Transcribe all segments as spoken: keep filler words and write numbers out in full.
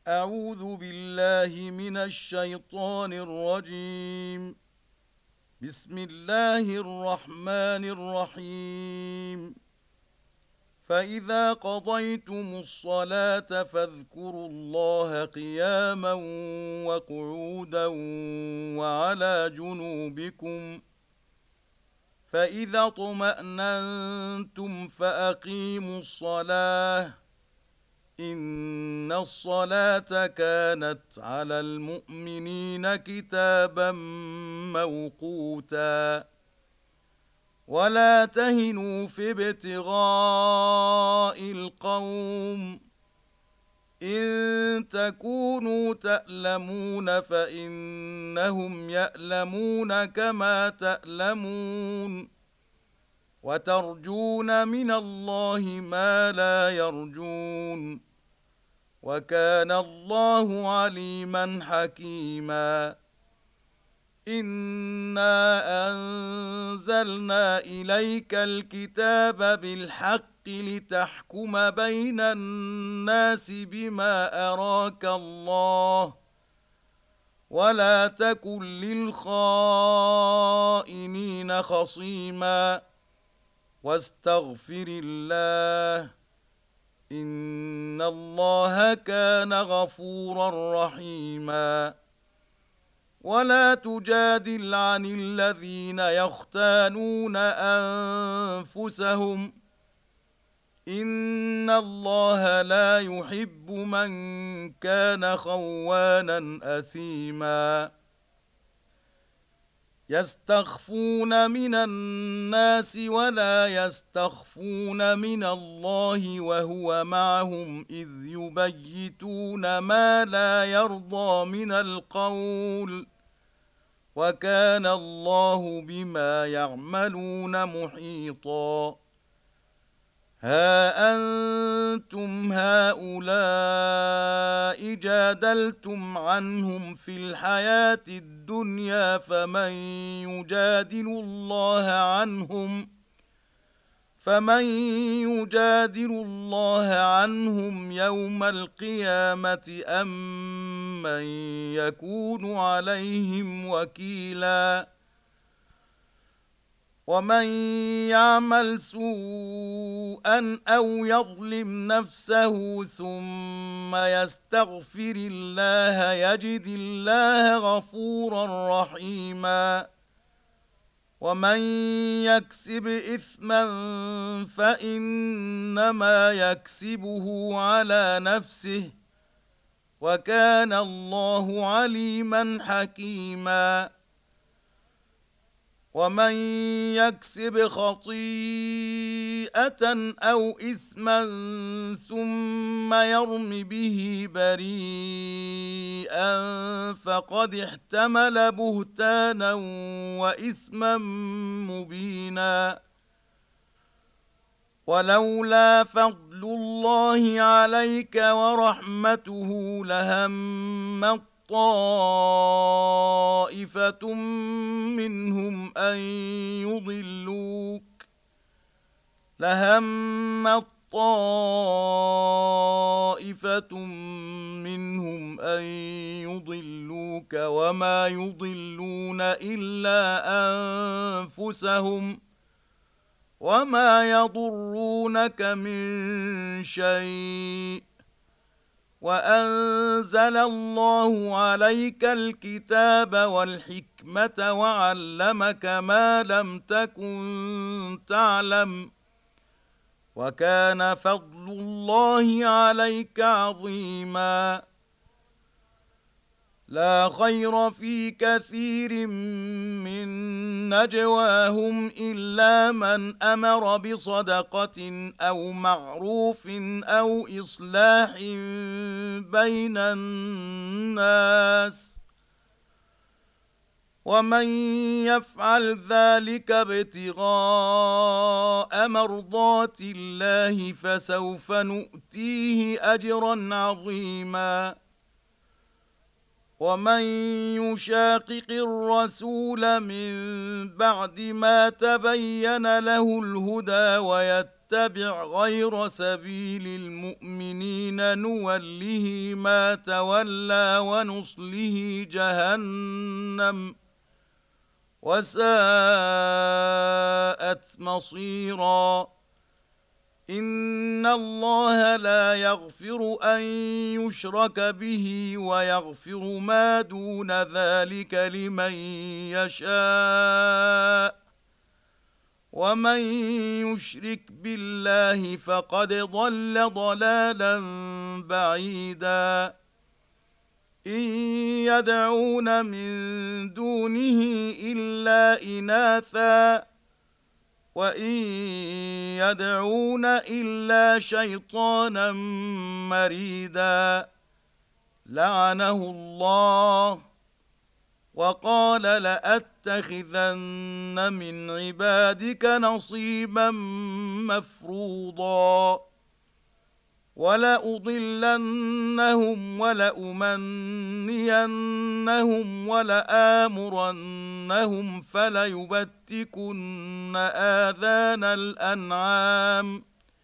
أعوذ بالله من الشيطان الرجيم. بسم الله الرحمن الرحيم. فإذا قضيتم الصلاة فاذكروا الله قياما وقعودا وعلى جنوبكم، فإذا اطمأننتم فأقيموا الصلاة إن الصلاة كانت على المؤمنين كتابا موقوتا. ولا تهنوا في ابتغاء القوم، إن تكونوا تألمون فإنهم يألمون كما تألمون، وترجون من الله ما لا يرجون، وكان الله عليما حكيما. إنا أنزلنا إليك الكتاب بالحق لتحكم بين الناس بما أراك الله، ولا تكن للخائنين خصيما، واستغفر الله إن الله كان غفورا رحيما. ولا تجادل عن الذين يختانون أنفسهم، إن الله لا يحب من كان خوانا أثيما. يستخفون من الناس ولا يستخفون من الله وهو معهم إذ يبيتون ما لا يرضى من القول، وكان الله بما يعملون محيطا. ها أنتم هؤلاء جادلتم عنهم في الحياة الدنيا، فمن يجادل الله عنهم فمن يجادل الله عنهم يوم القيامة أم من يكون عليهم وكيلا. ومن يعمل سوءا أو يظلم نفسه ثم يستغفر الله يجد الله غفورا رحيما. ومن يكسب إثما فإنما يكسبه على نفسه، وكان الله عليما حكيما. ومن يكسب خطيئة أو إثما ثم يرم به بريئا فقد احتمل بهتانا وإثما مبينا. ولولا فضل الله عليك ورحمته لهم طائفة منهم أن يضلوك لهم طائفة منهم أن يضلوك وما يضلون إلا أنفسهم وما يضرونك من شيء. وأنزل الله عليك الكتاب والحكمة وعلمك ما لم تكن تعلم، وكان فضل الله عليك عظيما. لا خير في كثير من نجواهم إلا من أمر بصدقة أو معروف أو إصلاح بين الناس، ومن يفعل ذلك ابتغاء مرضات الله فسوف نؤتيه أجرا عظيما. ومن يشاقق الرسول من بعد ما تبين له الهدى ويتبع يتبع غير سبيل المؤمنين نوله ما تولى ونصله جهنم وساءت مصيرا. إن الله لا يغفر أن يشرك به ويغفر ما دون ذلك لمن يشاء، ومن يشرك بالله فقد ضل ضلالا بعيدا. إن يدعون من دونه إلا إناثا وإن يدعون إلا شيطانا مريدا لعنه الله وقال لأتخذن من عبادك نصيبا مفروضا ولأضلنهم ولأمنينهم ولآمرنهم فليبتكن آذان الأنعام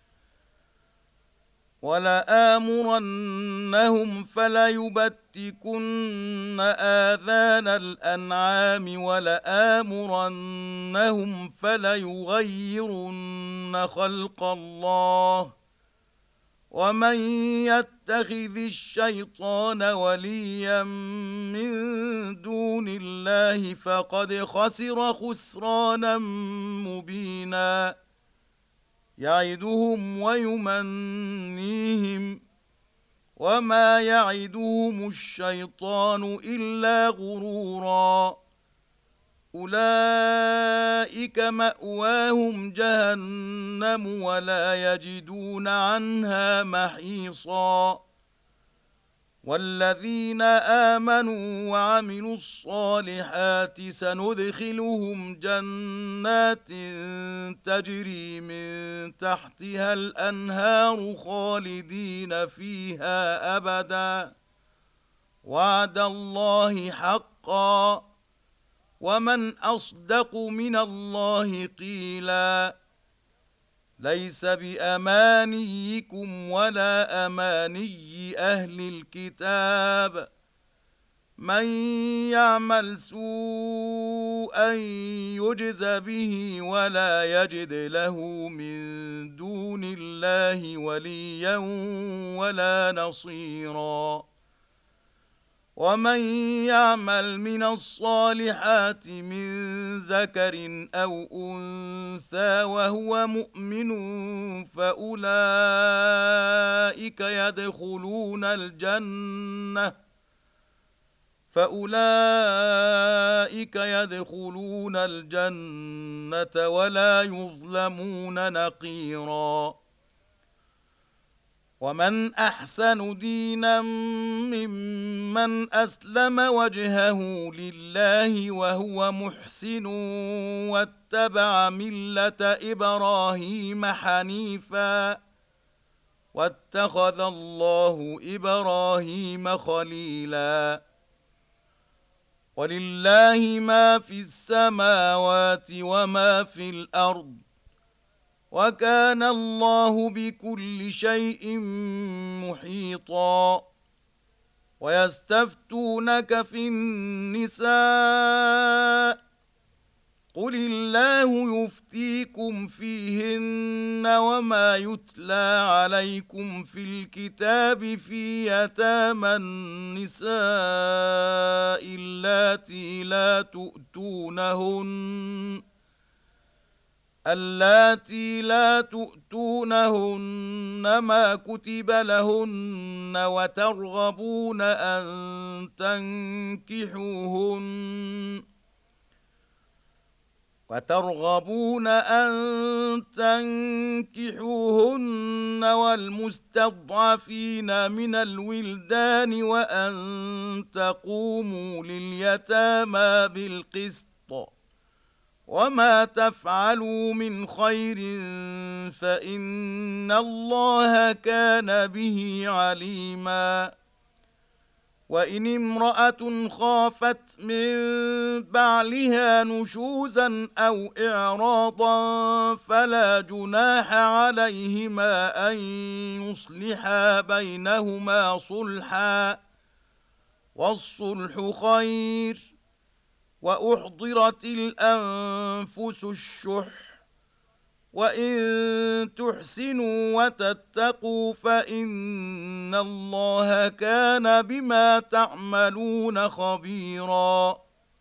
ولآمرنهم فليبتكن آذان الأنعام ولآمرنهم فليغيرن خلق الله. ومن يتخذ الشيطان وليا من دون الله فقد خسر خسرانا مبينا. يعدهم ويمنيهم وما يعدهم الشيطان إلا غرورا. أولئك مأواهم جهنم ولا يجدون عنها محيصا. والذين آمنوا وعملوا الصالحات سندخلهم جنات تجري من تحتها الأنهار خالدين فيها أبدا وعد الله حقا ومن أصدق من الله قيلا. ليس بأمانيكم ولا أماني أهل الكتاب من يعمل سوءا يجز به ولا يجد له من دون الله وليا ولا نصيرا. ومن يعمل من الصالحات من ذكر أو أنثى وهو مؤمن فأولئك يدخلون الجنة فأولئك يدخلون الجنة ولا يظلمون نقيرا. ومن أحسن دينا ممن أسلم وجهه لله وهو محسن واتبع ملة إبراهيم حنيفا واتخذ الله إبراهيم خليلا. ولله ما في السماوات وما في الأرض وكان الله بكل شيء محيطا. ويستفتونك في النساء قل الله يفتيكم فيهن وما يتلى عليكم في الكتاب في يتامى النساء اللاتي لا تؤتونهن اللاتي لا تؤتونهن ما كتب لهن وترغبون أن تنكحوهن وترغبون أن تنكحوهن والمستضعفين من الولدان وأن تقوموا لليتامى بالقسط وما تفعلوا من خير فإن الله كان به عليما. وإن امرأة خافت من بعلها نشوزا أو إعراضا فلا جناح عليهما أن يصلحا بينهما صلحا، والصلح خير. وأحضرت الأنفس الشح، وإن تحسنوا وتتقوا فإن الله كان بما تعملون خبيرا.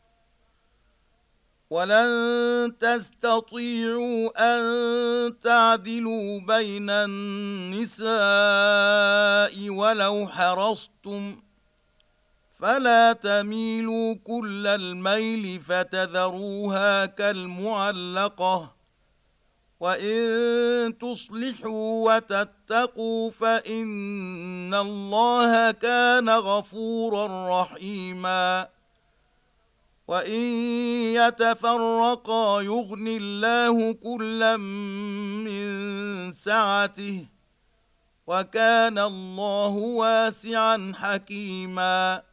ولن تستطيعوا أن تعدلوا بين النساء ولو حرصتم، فلا تميلوا كل الميل فتذروها كالمعلقة، وإن تصلحوا وتتقوا فإن الله كان غفورا رحيما. وإن يتفرقا يغن الله كلا من سعته، وكان الله واسعا حكيما.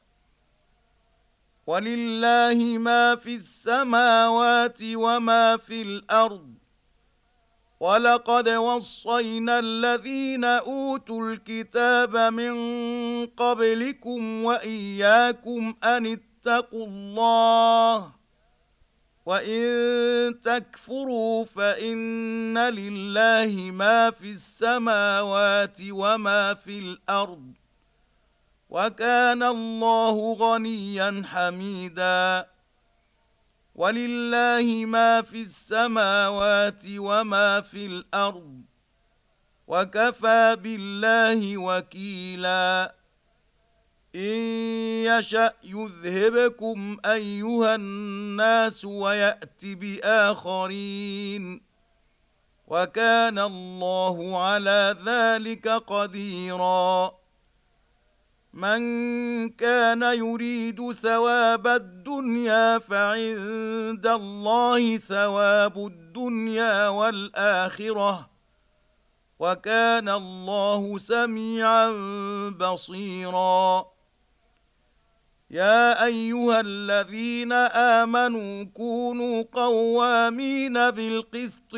ولله ما في السماوات وما في الأرض، ولقد وصينا الذين أوتوا الكتاب من قبلكم وإياكم أن اتقوا الله، وإن تكفروا فإن لله ما في السماوات وما في الأرض، وكان الله غنيا حميدا. ولله ما في السماوات وما في الأرض، وكفى بالله وكيلا. إن يشأ يذهبكم أيها الناس ويأت بآخرين، وكان الله على ذلك قديرا. من كان يريد ثواب الدنيا فعند الله ثواب الدنيا والآخرة، وكان الله سميعا بصيرا. يا أيها الذين آمنوا كونوا قوامين بالقسط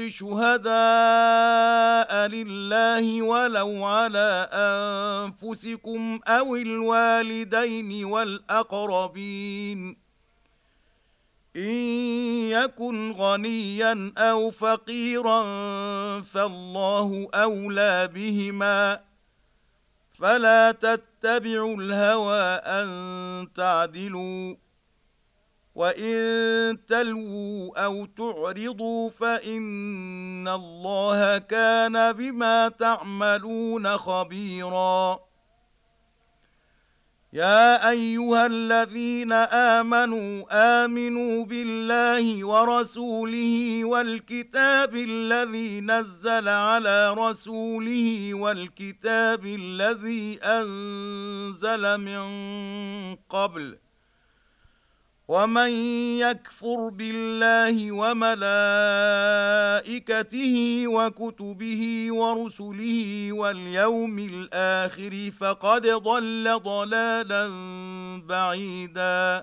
شهداء لله ولو على أنفسكم أو الوالدين والأقربين، إن يكن غنيا أو فقيرا فالله أولى بهما، فلا تتبعوا الهوى أن تعدلوا، وإن تلووا أو تعرضوا فإن الله كان بما تعملون خبيرا. يا أيها الذين آمنوا آمنوا بالله ورسوله والكتاب الذي نزل على رسوله والكتاب الذي أنزل من قبل، ومن يكفر بالله وملائكته وكتبه ورسله واليوم الآخر فقد ضل ضلالا بعيدا.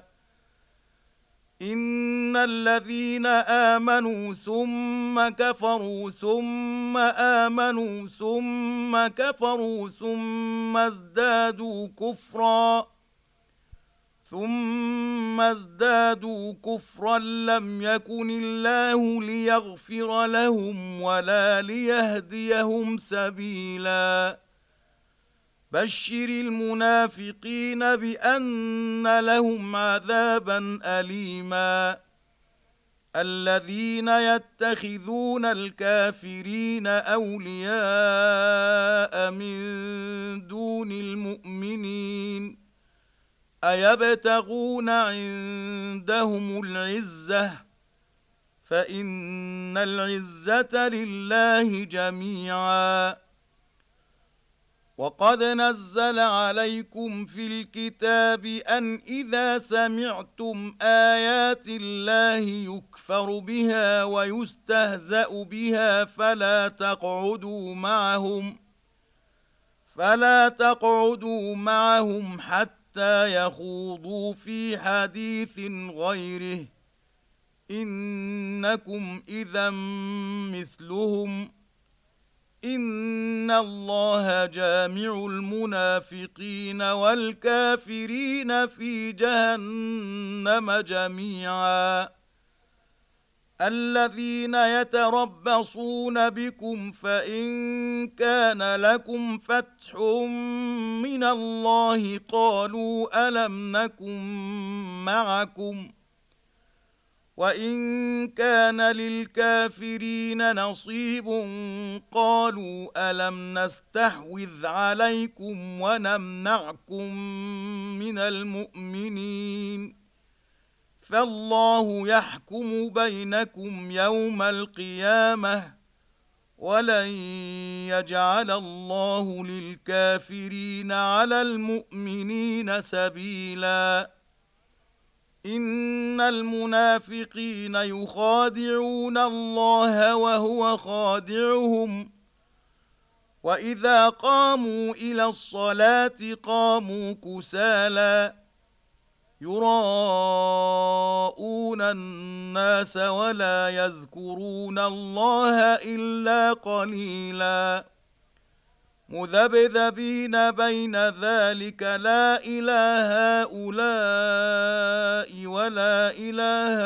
إن الذين آمنوا ثم كفروا ثم آمنوا ثم كفروا ثم ازدادوا كفرا ثم ازدادوا كفرا لم يكن الله ليغفر لهم ولا ليهديهم سبيلا. بشر المنافقين بأن لهم عذابا أليما. الذين يتخذون الكافرين أولياء من دون المؤمنين أيبتغون عندهم العزة فإن العزة لله جميعا. وقد نزل عليكم في الكتاب أن إذا سمعتم آيات الله يكفر بها ويستهزأ بها فلا تقعدوا معهم فلا تقعدوا معهم حتى حتى يخوضوا في حديث غيره إنكم إذا مثلهم إن الله جامع المنافقين والكافرين في جهنم جميعا الذين يتربصون بكم فإن كان لكم فتح من الله قالوا ألم نكن معكم وإن كان للكافرين نصيب قالوا ألم نستحوذ عليكم ونمنعكم من المؤمنين فالله يحكم بينكم يوم القيامة ولن يجعل الله للكافرين على المؤمنين سبيلا إن المنافقين يخادعون الله وهو خادعهم وإذا قاموا إلى الصلاة قاموا كسالى يراءون الناس ولا يذكرون الله إلا قليلا مذبذبين بين ذلك لا إله هؤلاء ولا إله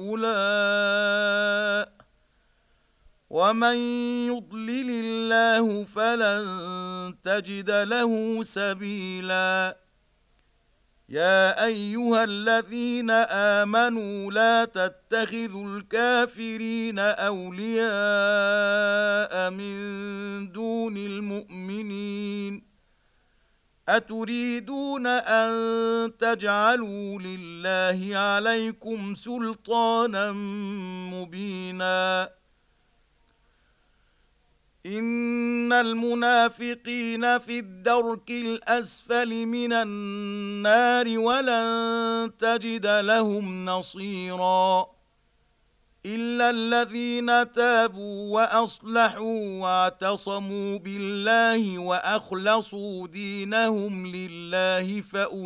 هؤلاء ومن يضلل الله فلن تجد له سبيلا يا أيها الذين آمنوا لا تتخذوا الكافرين أولياء من دون المؤمنين أتريدون أن تجعلوا لله عليكم سلطانا مبينا إن المنافقين في الدرك الأسفل من النار ولن تجد لهم نصيرا إلا الذين تابوا وأصلحوا واعتصموا بالله وأخلصوا دينهم لله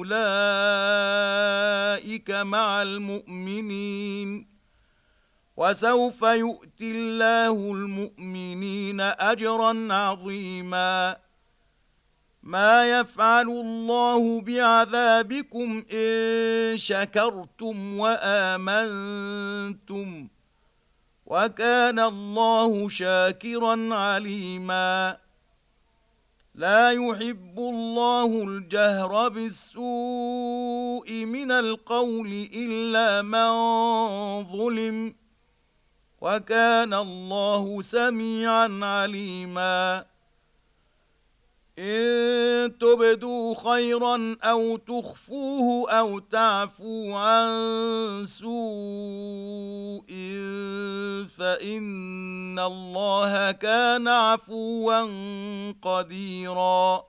فأولئك مع المؤمنين وسوف يؤتي الله المؤمنين أجرا عظيما ما يفعل الله بعذابكم إن شكرتم وآمنتم وكان الله شاكرا عليما لا يحب الله الجهر بالسوء من القول إلا من ظلم وكان الله سميعا عليما إن تبدوا خيرا أو تخفوه أو تعفوا عن سوء فإن الله كان عفوا قديرا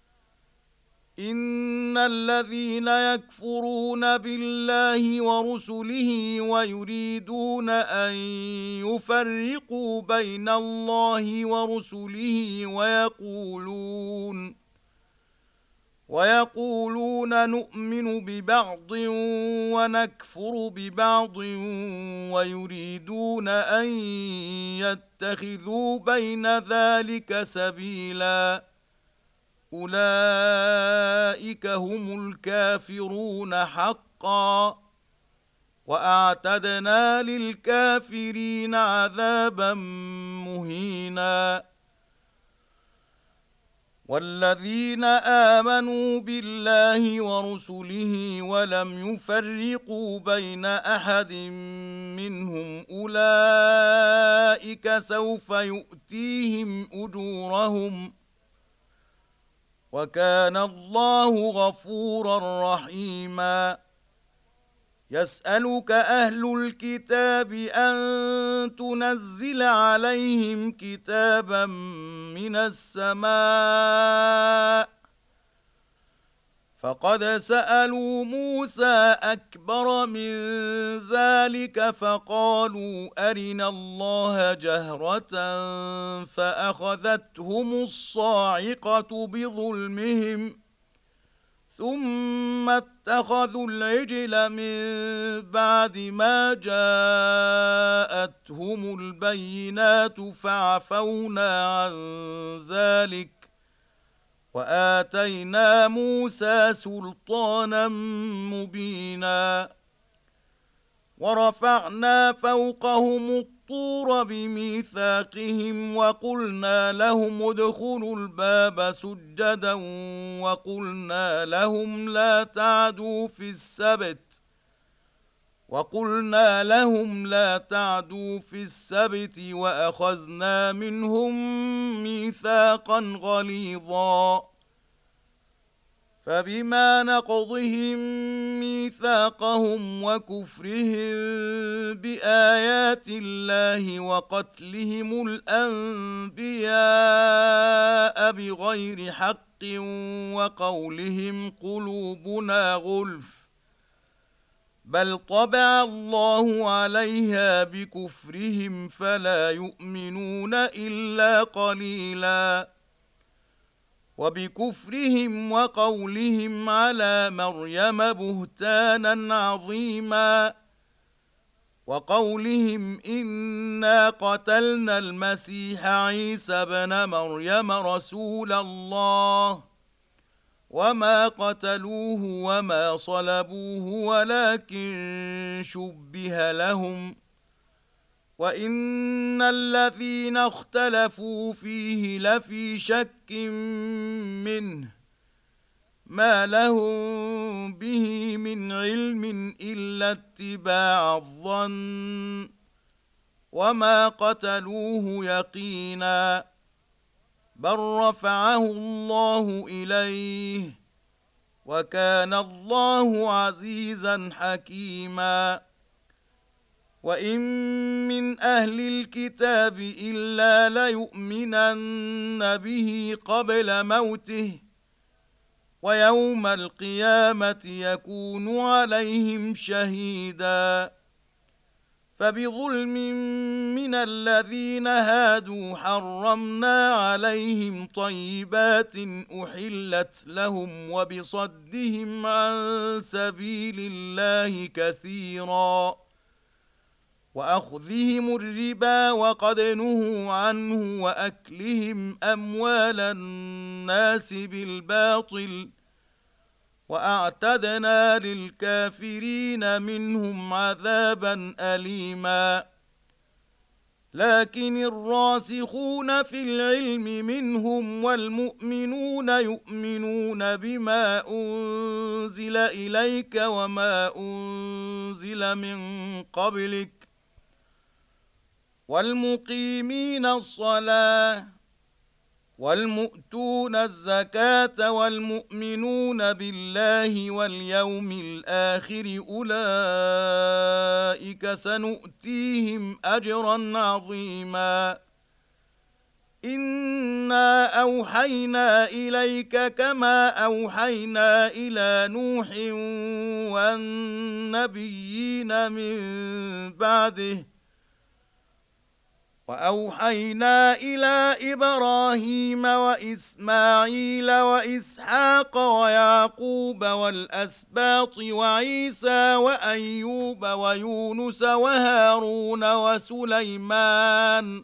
إن الذين يكفرون بالله ورسله ويريدون أن يفرقوا بين الله ورسله ويقولون ويقولون نؤمن ببعض ونكفر ببعض ويريدون أن يتخذوا بين ذلك سبيلا أولئك هم الكافرون حقا وأعتدنا للكافرين عذابا مهينا والذين آمنوا بالله ورسله ولم يفرقوا بين أحد منهم أولئك سوف يؤتيهم أجورهم وكان الله غفورا رحيما يسألك أهل الكتاب أن تنزل عليهم كتابا من السماء فقد سألوا موسى أكبر من ذلك فقالوا أرنا الله جهرة فأخذتهم الصاعقة بظلمهم ثم اتخذوا العجل من بعد ما جاءتهم البينات فعفونا عن ذلك وآتينا موسى سلطانا مبينا ورفعنا فوقهم الطور بميثاقهم وقلنا لهم ادخلوا الباب سجدا وقلنا لهم لا تعدوا في السبت وقلنا لهم لا تعدوا في السبت وأخذنا منهم ميثاقا غليظا فبما نقضهم ميثاقهم وكفرهم بآيات الله وقتلهم الأنبياء بغير حق وقولهم قلوبنا غلف بل طبع الله عليها بكفرهم فلا يؤمنون إلا قليلا وبكفرهم وقولهم على مريم بهتانا عظيما وقولهم إنا قتلنا المسيح عيسى ابن مريم رسول الله وما قتلوه وما صلبوه ولكن شبه لهم وإن الذين اختلفوا فيه لفي شك منه ما لهم به من علم إلا اتباع الظن وما قتلوه يقينا بل رفعه الله إليه وكان الله عزيزا حكيما وإن من أهل الكتاب إلا ليؤمنن به قبل موته ويوم القيامة يكون عليهم شهيدا فبظلم من الذين هادوا حرمنا عليهم طيبات أحلت لهم وبصدهم عن سبيل الله كثيرا وأخذهم الربا وقد نهوا عنه وأكلهم أموال الناس بالباطل وأعتدنا للكافرين منهم عذابا أليما لكن الراسخون في العلم منهم والمؤمنون يؤمنون بما أنزل إليك وما أنزل من قبلك والمقيمين الصلاة والمؤتون الزكاة والمؤمنون بالله واليوم الآخر أولئك سنؤتيهم أجرا عظيما إنا أوحينا إليك كما أوحينا إلى نوح والنبيين من بعده وأوحينا إلى إبراهيم وإسماعيل وإسحاق ويعقوب والأسباط وعيسى وأيوب ويونس وهارون وسليمان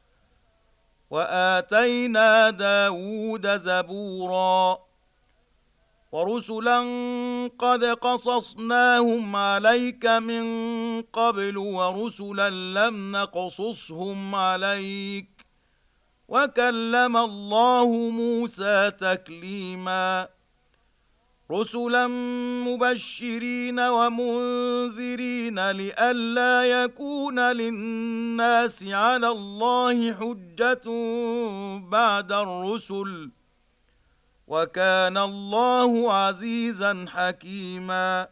وآتينا داود زبورا ورسلا قد قصصناهم عليك من قبل ورسلا لم نقصصهم عليك وكلم الله موسى تكليما رسلا مبشرين ومنذرين لئلا يكون للناس على الله حجة بعد الرسل وكان الله عزيزا حكيما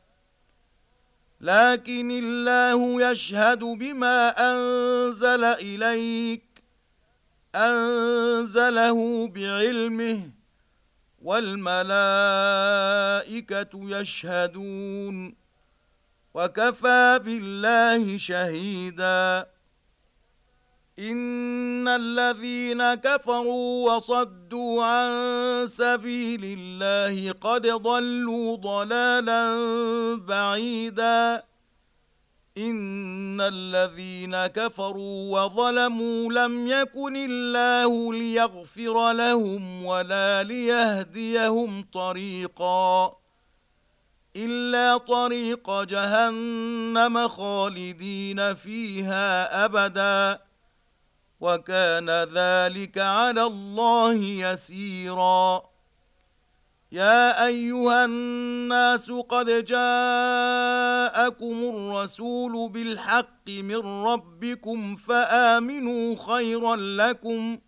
لكن الله يشهد بما أنزل إليك أنزله بعلمه والملائكة يشهدون وكفى بالله شهيدا إن الذين كفروا وصدوا عن سبيل الله قد ضلوا ضلالا بعيدا إن الذين كفروا وظلموا لم يكن الله ليغفر لهم ولا ليهديهم طريقا إلا طريق جهنم خالدين فيها أبدا وكان ذلك على الله يسيرا يا أيها الناس قد جاءكم الرسول بالحق من ربكم فآمنوا خيرا لكم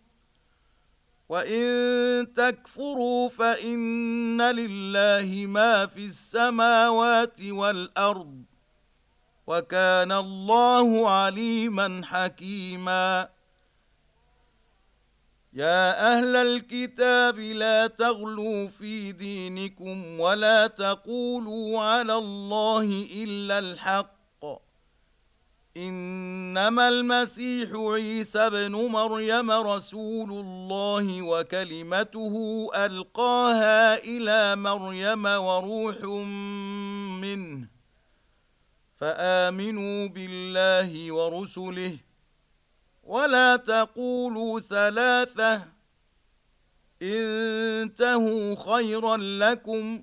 وإن تكفروا فإن لله ما في السماوات والأرض وكان الله عليما حكيما يا أهل الكتاب لا تغلوا في دينكم ولا تقولوا على الله إلا الحق إنما المسيح عيسى ابن مريم رسول الله وكلمته ألقاها إلى مريم وروح منه فآمنوا بالله ورسله ولا تقولوا ثلاثة انتهوا خيرا لكم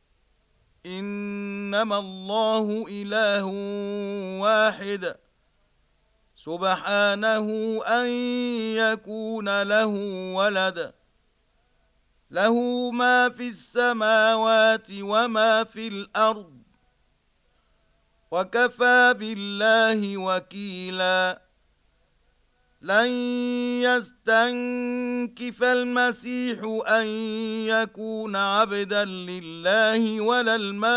إنما الله إله واحد سبحانه أن يكون له ولد له ما في السماوات وما في الأرض وكفى بالله وكيلا لن يستنكف المسيح أن يكون عبدا لله ولا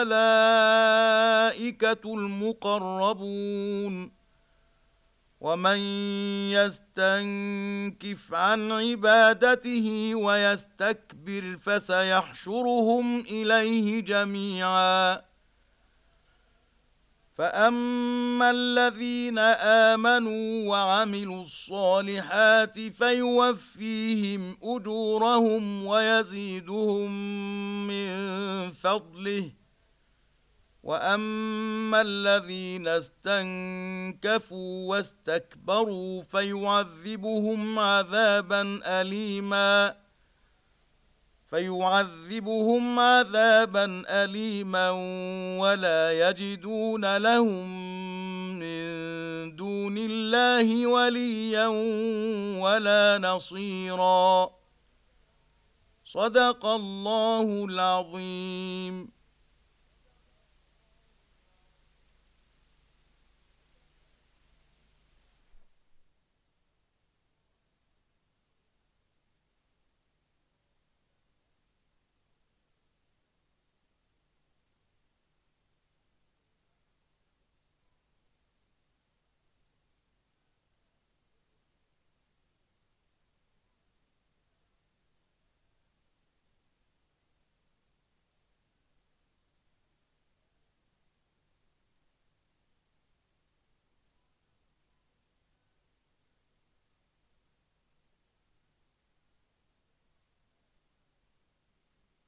الملائكة المقربون ومن يستنكف عن عبادته ويستكبر فسيحشرهم إليه جميعا فأما الذين آمنوا وعملوا الصالحات فيوفيهم أجورهم ويزيدهم من فضله وأما الذين استنكفوا واستكبروا فيعذبهم عذابا أليما فيعذبهم عذابا أليما ولا يجدون لهم من دون الله وليا ولا نصيرا صدق الله العظيم.